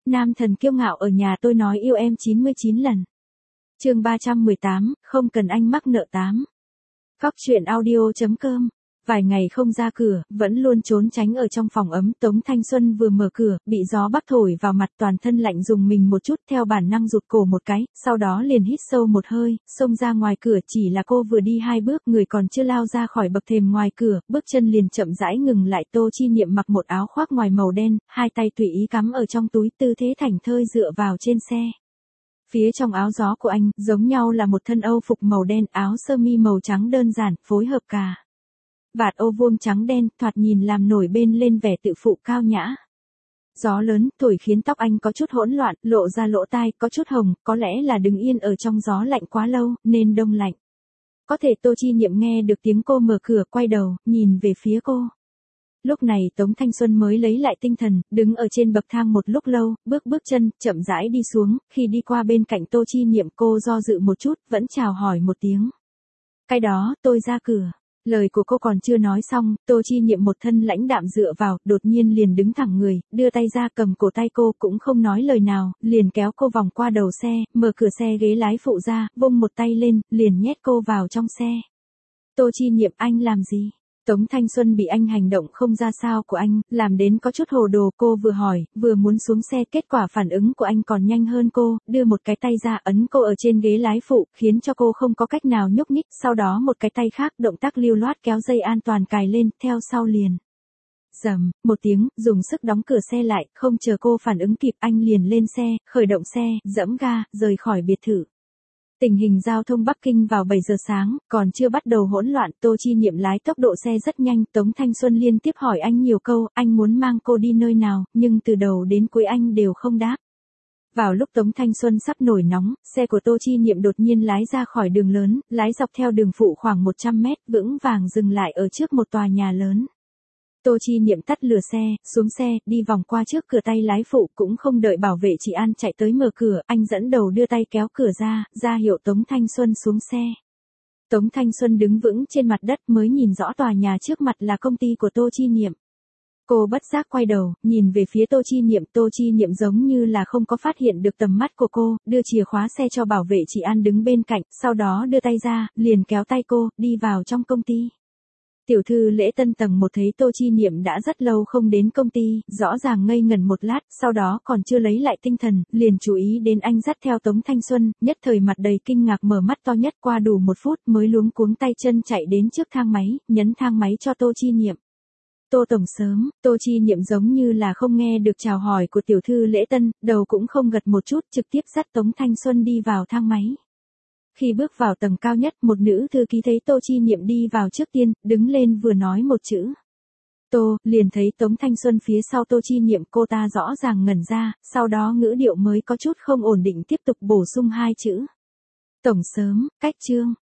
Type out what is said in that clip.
Nam thần kiêu ngạo ở nhà tôi nói yêu em 99 lần. Chương 318, không cần anh mắc nợ 8. Phóc truyện audio.com. Vài ngày không ra cửa, vẫn luôn trốn tránh ở trong phòng ấm, Tống Thanh Xuân vừa mở cửa, bị gió bắc thổi vào mặt, toàn thân lạnh rùng mình một chút, theo bản năng rụt cổ một cái, sau đó liền hít sâu một hơi, xông ra ngoài cửa. Chỉ là cô vừa đi 2 bước, người còn chưa lao ra khỏi bậc thềm ngoài cửa, bước chân liền chậm rãi ngừng lại. Tô Chi Niệm mặc một áo khoác ngoài màu đen, hai tay tùy ý cắm ở trong túi, tư thế thảnh thơi dựa vào trên xe. Phía trong áo gió của anh, giống nhau là một thân âu phục màu đen, áo sơ mi màu trắng đơn giản, phối hợp cà vạt ô vuông trắng đen, thoạt nhìn làm nổi bên lên vẻ tự phụ cao nhã. Gió lớn, thổi khiến tóc anh có chút hỗn loạn, lộ ra lỗ tai, có chút hồng, có lẽ là đứng yên ở trong gió lạnh quá lâu, nên đông lạnh. Có thể Tô Chi Niệm nghe được tiếng cô mở cửa, quay đầu, nhìn về phía cô. Lúc này Tống Thanh Xuân mới lấy lại tinh thần, đứng ở trên bậc thang một lúc lâu, bước chân, chậm rãi đi xuống, khi đi qua bên cạnh Tô Chi Niệm cô do dự một chút, vẫn chào hỏi một tiếng. Cái đó, tôi ra cửa. Lời của cô còn chưa nói xong, Tô Chi Niệm một thân lãnh đạm dựa vào, đột nhiên liền đứng thẳng người, đưa tay ra cầm cổ tay cô, cũng không nói lời nào, liền kéo cô vòng qua đầu xe, mở cửa xe ghế lái phụ ra, vung một tay lên, liền nhét cô vào trong xe. Tô Chi Niệm, anh làm gì? Tống Thanh Xuân bị anh hành động không ra sao của anh, làm đến có chút hồ đồ. Cô vừa hỏi, vừa muốn xuống xe, kết quả phản ứng của anh còn nhanh hơn cô, đưa một cái tay ra ấn cô ở trên ghế lái phụ, khiến cho cô không có cách nào nhúc nhích, sau đó một cái tay khác động tác lưu loát kéo dây an toàn cài lên, theo sau liền. Rầm, một tiếng, dùng sức đóng cửa xe lại, không chờ cô phản ứng kịp anh liền lên xe, khởi động xe, giẫm ga, rời khỏi biệt thự. Tình hình giao thông Bắc Kinh vào 7 giờ sáng, còn chưa bắt đầu hỗn loạn, Tô Chi Niệm lái tốc độ xe rất nhanh, Tống Thanh Xuân liên tiếp hỏi anh nhiều câu, anh muốn mang cô đi nơi nào, nhưng từ đầu đến cuối anh đều không đáp. Vào lúc Tống Thanh Xuân sắp nổi nóng, xe của Tô Chi Niệm đột nhiên lái ra khỏi đường lớn, lái dọc theo đường phụ khoảng 100 mét, vững vàng dừng lại ở trước một tòa nhà lớn. Tô Chi Niệm tắt lửa xe, xuống xe, đi vòng qua trước cửa, tay lái phụ cũng không đợi bảo vệ chị An chạy tới mở cửa, anh dẫn đầu đưa tay kéo cửa ra hiệu Tống Thanh Xuân xuống xe. Tống Thanh Xuân đứng vững trên mặt đất mới nhìn rõ tòa nhà trước mặt là công ty của Tô Chi Niệm. Cô bất giác quay đầu, nhìn về phía Tô Chi Niệm giống như là không có phát hiện được tầm mắt của cô, đưa chìa khóa xe cho bảo vệ chị An đứng bên cạnh, sau đó đưa tay ra, liền kéo tay cô, đi vào trong công ty. Tiểu thư Lễ Tân tầng 1 thấy Tô Chi Niệm đã rất lâu không đến công ty, rõ ràng ngây ngẩn một lát, sau đó còn chưa lấy lại tinh thần, liền chú ý đến anh dắt theo Tống Thanh Xuân, nhất thời mặt đầy kinh ngạc, mở mắt to nhất, qua đủ 1 phút mới luống cuống tay chân chạy đến trước thang máy, nhấn thang máy cho Tô Chi Niệm. Tô tổng sớm, Tô Chi Niệm giống như là không nghe được chào hỏi của tiểu thư Lễ Tân, đầu cũng không gật một chút, trực tiếp dắt Tống Thanh Xuân đi vào thang máy. Khi bước vào tầng cao nhất, một nữ thư ký thấy Tô Chi Niệm đi vào trước tiên, đứng lên vừa nói một chữ. Tô, liền thấy Tống Thanh Xuân phía sau Tô Chi Niệm, cô ta rõ ràng ngẩn ra, sau đó ngữ điệu mới có chút không ổn định tiếp tục bổ sung 2 chữ. Tổng sớm, cách chương.